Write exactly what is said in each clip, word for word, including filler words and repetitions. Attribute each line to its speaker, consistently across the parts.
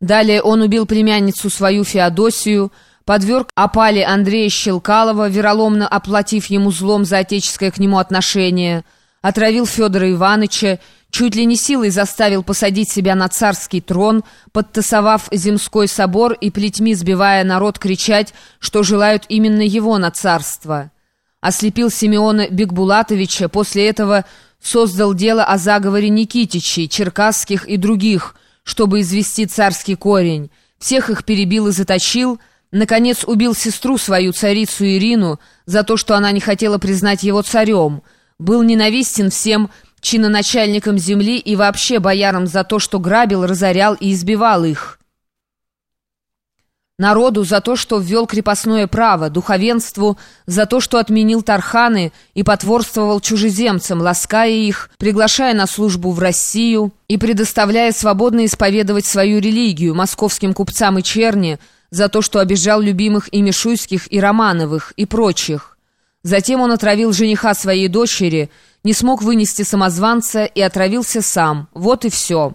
Speaker 1: Далее он убил племянницу свою Феодосию, подверг опале Андрея Щелкалова, вероломно оплатив ему злом за отеческое к нему отношение, отравил Федора Ивановича, чуть ли не силой заставил посадить себя на царский трон, подтасовав земской собор и плетьми сбивая народ кричать, что желают именно его на царство. Ослепил Симеона Бекбулатовича, после этого создал дело о заговоре Никитичей, Черкасских и других, чтобы извести царский корень, всех их перебил и заточил, наконец убил сестру свою, царицу Ирину, за то, что она не хотела признать его царем, был ненавистен всем чиноначальникам земли и вообще боярам за то, что грабил, разорял и избивал их. Народу за то, что ввел крепостное право, духовенству за то, что отменил тарханы и потворствовал чужеземцам, лаская их, приглашая на службу в Россию и предоставляя свободно исповедовать свою религию московским купцам и черни, за то, что обижал любимых ими Шуйских и Романовых и прочих. Затем он отравил жениха своей дочери, не смог вынести самозванца и отравился сам. Вот и все.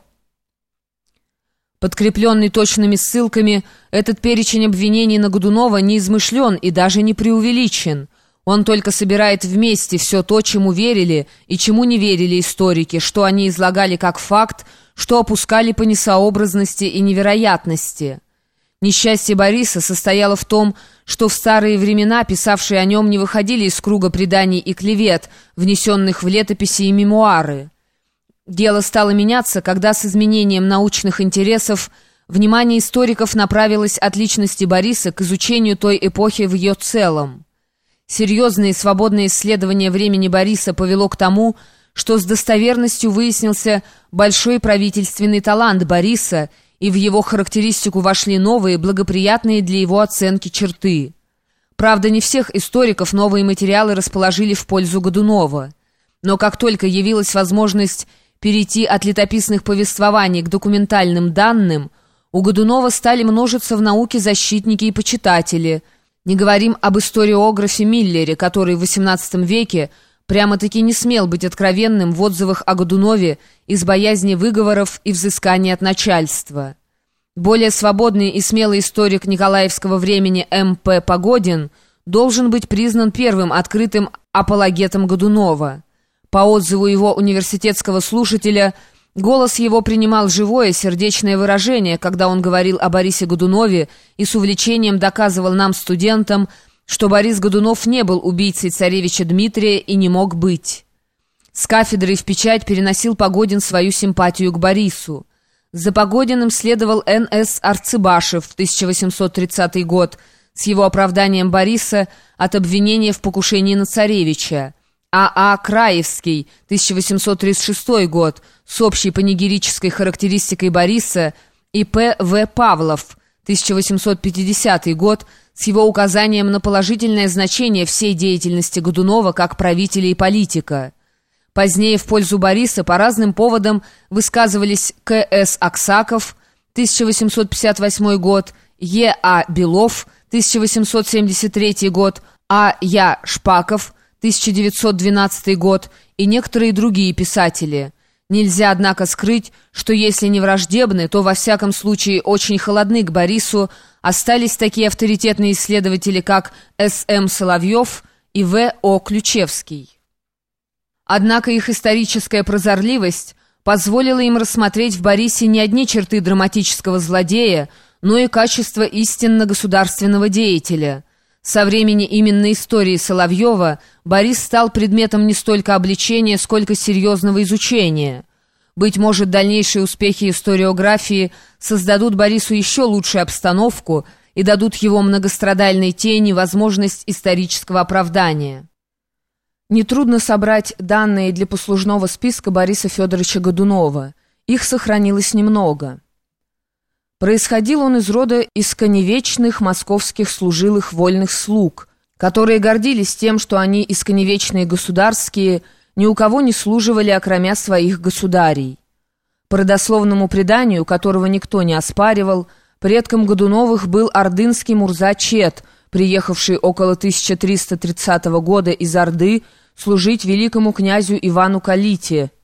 Speaker 1: Подкрепленный точными ссылками, этот перечень обвинений на Годунова не измышлен и даже не преувеличен. Он только собирает вместе все то, чему верили и чему не верили историки, что они излагали как факт, что опускали по несообразности и невероятности. Несчастье Бориса состояло в том, что в старые времена писавшие о нем не выходили из круга преданий и клевет, внесенных в летописи и мемуары. Дело стало меняться, когда с изменением научных интересов внимание историков направилось от личности Бориса к изучению той эпохи в ее целом. Серьезное и свободное исследование времени Бориса повело к тому, что с достоверностью выяснился большой правительственный талант Бориса, и в его характеристику вошли новые, благоприятные для его оценки черты. Правда, не всех историков новые материалы расположили в пользу Годунова. Но как только явилась возможность перейти от летописных повествований к документальным данным, у Годунова стали множиться в науке защитники и почитатели. Не говорим об историографе Миллере, который в восемнадцатом веке прямо-таки не смел быть откровенным в отзывах о Годунове из боязни выговоров и взысканий от начальства. Более свободный и смелый историк николаевского времени М П Погодин должен быть признан первым открытым апологетом Годунова. По отзыву его университетского слушателя, голос его принимал живое, сердечное выражение, когда он говорил о Борисе Годунове и с увлечением доказывал нам, студентам, что Борис Годунов не был убийцей царевича Дмитрия и не мог быть. С кафедры в печать переносил Погодин свою симпатию к Борису. За Погодиным следовал Н С Арцебашев в тысяча восемьсот тридцатый год с его оправданием Бориса от обвинения в покушении на царевича. А А Краевский, тысяча восемьсот тридцать шестой год, с общей панигерической характеристикой Бориса, и П В Павлов, тысяча восемьсот пятидесятый год, с его указанием на положительное значение всей деятельности Годунова как правителя и политика. Позднее в пользу Бориса по разным поводам высказывались К С Аксаков, тысяча восемьсот пятьдесят восьмой год, Е А Белов, тысяча восемьсот семьдесят третий год, А Я Шпаков, тысяча девятьсот двенадцатый год, и некоторые другие писатели. Нельзя, однако, скрыть, что если не враждебны, то во всяком случае очень холодны к Борису остались такие авторитетные исследователи, как С М Соловьев и В О Ключевский. Однако их историческая прозорливость позволила им рассмотреть в Борисе не одни черты драматического злодея, но и качество истинно государственного деятеля. Со времени именно истории Соловьева Борис стал предметом не столько обличения, сколько серьезного изучения. Быть может, дальнейшие успехи историографии создадут Борису еще лучшую обстановку и дадут его многострадальной тени возможность исторического оправдания. Нетрудно собрать данные для послужного списка Бориса Федоровича Годунова. Их сохранилось немного. Происходил он из рода исконевечных московских служилых вольных слуг, которые гордились тем, что они исконевечные государские, ни у кого не служивали, окромя своих государей. По родословному преданию, которого никто не оспаривал, предком Годуновых был ордынский Мурза Чет, приехавший около тысяча триста тридцатого года из Орды служить великому князю Ивану Калите,